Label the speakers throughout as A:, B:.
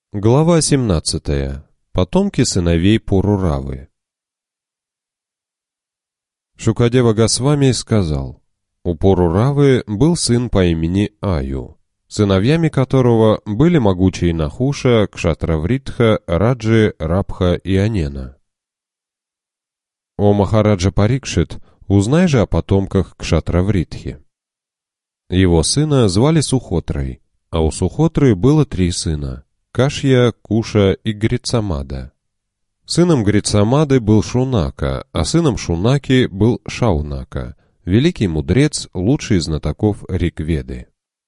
A: Глава 17. Потомки сыновей Пуруравы. Шукадева Госвами сказал: у Пуруравы был сын по имени Аю, сыновьями которого были могучие Нахуша, Кшатравритха, Раджи, Рабха и Анена. О Махараджа Парикшит, узнай же о потомках Кшатравритхи. Его сына звали Сухотрой, а у Сухотры было 3 сына: Кашья, Куша и Грицамада. Сыном Грицамады был Шунака, а сыном Шунаки был Шаунака, великий мудрец, лучший из знатоков Ригведы.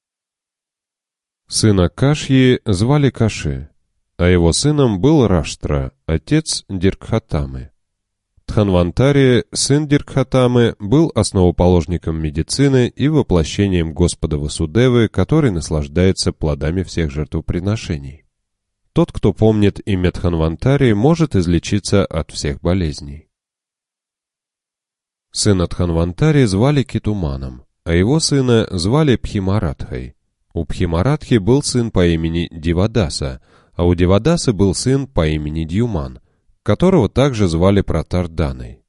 A: Сына Кашьи звали Каши, а его сыном был Раштра, отец Диркхатамы. Дханвантари, сын Диркхатамы, был основоположником медицины и воплощением Господа Васудевы, который наслаждается плодами всех жертвоприношений. Тот, кто помнит имя Дханвантари, может излечиться от всех болезней. Сына Дханвантари звали Кетуманом, а его сына звали Пхимарадхой. У Пхимарадхи был сын по имени Дивадаса, а у Дивадасы был сын по имени Дьюман, которого также звали Пратарданой.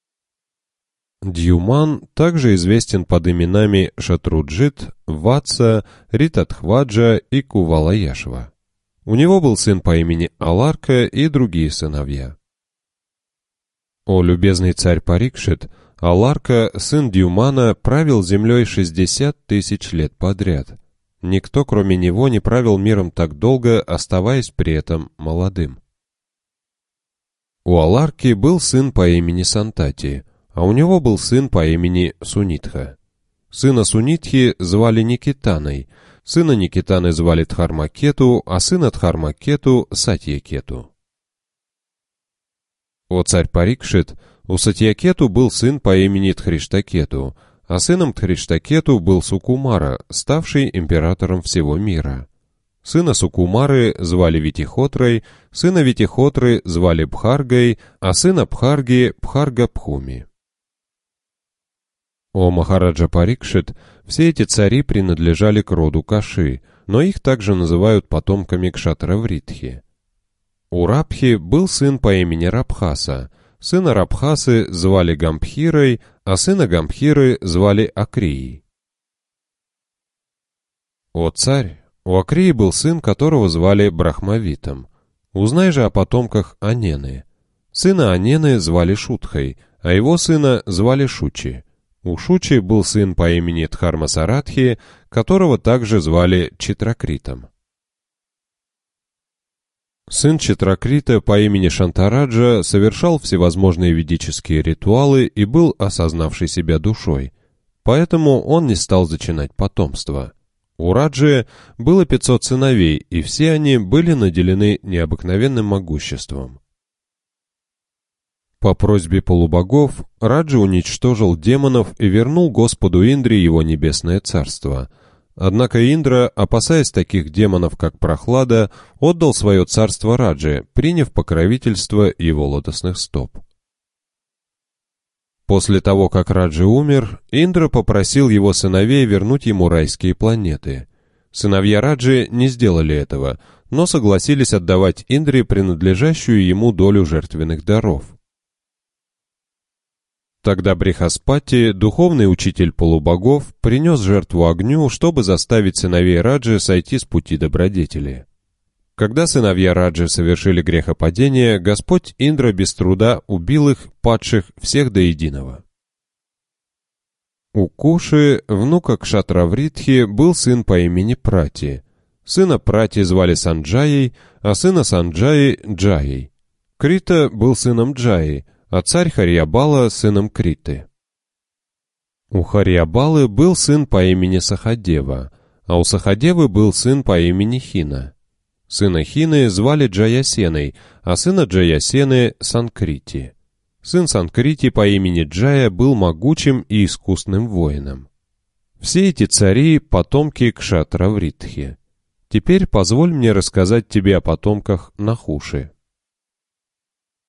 A: Дьюман также известен под именами Шатруджит, Ватса, Ритатхваджа и Кувалаяшва. У него был сын по имени Аларка и другие сыновья. О любезный царь Парикшит, Аларка, сын Дьюмана, правил землей 60 тысяч лет подряд. Никто, кроме него, не правил миром так долго, оставаясь при этом молодым. У Аларки был сын по имени Сантати, а у него был сын по имени Сунитха. Сына Сунитхи звали Никитаной, сына Никитаны звали Дхармакету, а сына Дхармакету — Сатьякету. О царь Парикшит, у Сатьякету был сын по имени Тхриштакету, а сыном Тхриштакету был Сукумара, ставший императором всего мира. Сына Сукумары звали Витихотрой, сына Витихотры звали Бхаргой, а сына Бхарги — Бхарга-Пхуми. О Махараджа Парикшит, все эти цари принадлежали к роду Каши, но их также называют потомками Кшатравритхи. У Рабхи был сын по имени Рабхаса, сына Рабхасы звали Гамбхирой, а сына Гамбхиры звали Акрией. О царь, у Акрии был сын, которого звали Брахмавитом. Узнай же о потомках Анены. Сына Анены звали Шутхой, а его сына звали Шучи. У Шучи был сын по имени Дхармасарадхи, которого также звали Читракритом. Сын Читракрита по имени Шантараджа совершал всевозможные ведические ритуалы и был осознавший себя душой, поэтому он не стал зачинать потомство. У Раджи было 500 сыновей, и все они были наделены необыкновенным могуществом. По просьбе полубогов Раджа уничтожил демонов и вернул Господу Индре его небесное царство. Однако Индра, опасаясь таких демонов, как Прохлада, отдал свое царство Радже, приняв покровительство его лотосных стоп. После того, как Раджа умер, Индра попросил его сыновей вернуть ему райские планеты. Сыновья Раджи не сделали этого, но согласились отдавать Индре принадлежащую ему долю жертвенных даров. Тогда Брихаспати, духовный учитель полубогов, принес жертву огню, чтобы заставить сыновей Раджи сойти с пути добродетели. Когда сыновья Раджи совершили грехопадение, Господь Индра без труда убил их, падших, всех до единого. У Куши, внука Кшатравритхи, был сын по имени Прати. Сына Прати звали Санджаей, а сына Санджаи — Джаей. Крита был сыном Джаи, а царь Харьябала — сыном Криты. У Харьябалы был сын по имени Сахадева, а у Сахадевы был сын по имени Хина. Сына Хины звали Джаясеной, а сына Джаясены — Санкрити. Сын Санкрити по имени Джая был могучим и искусным воином. Все эти цари — потомки Кшатравритхи. Теперь позволь мне рассказать тебе о потомках Нахуши.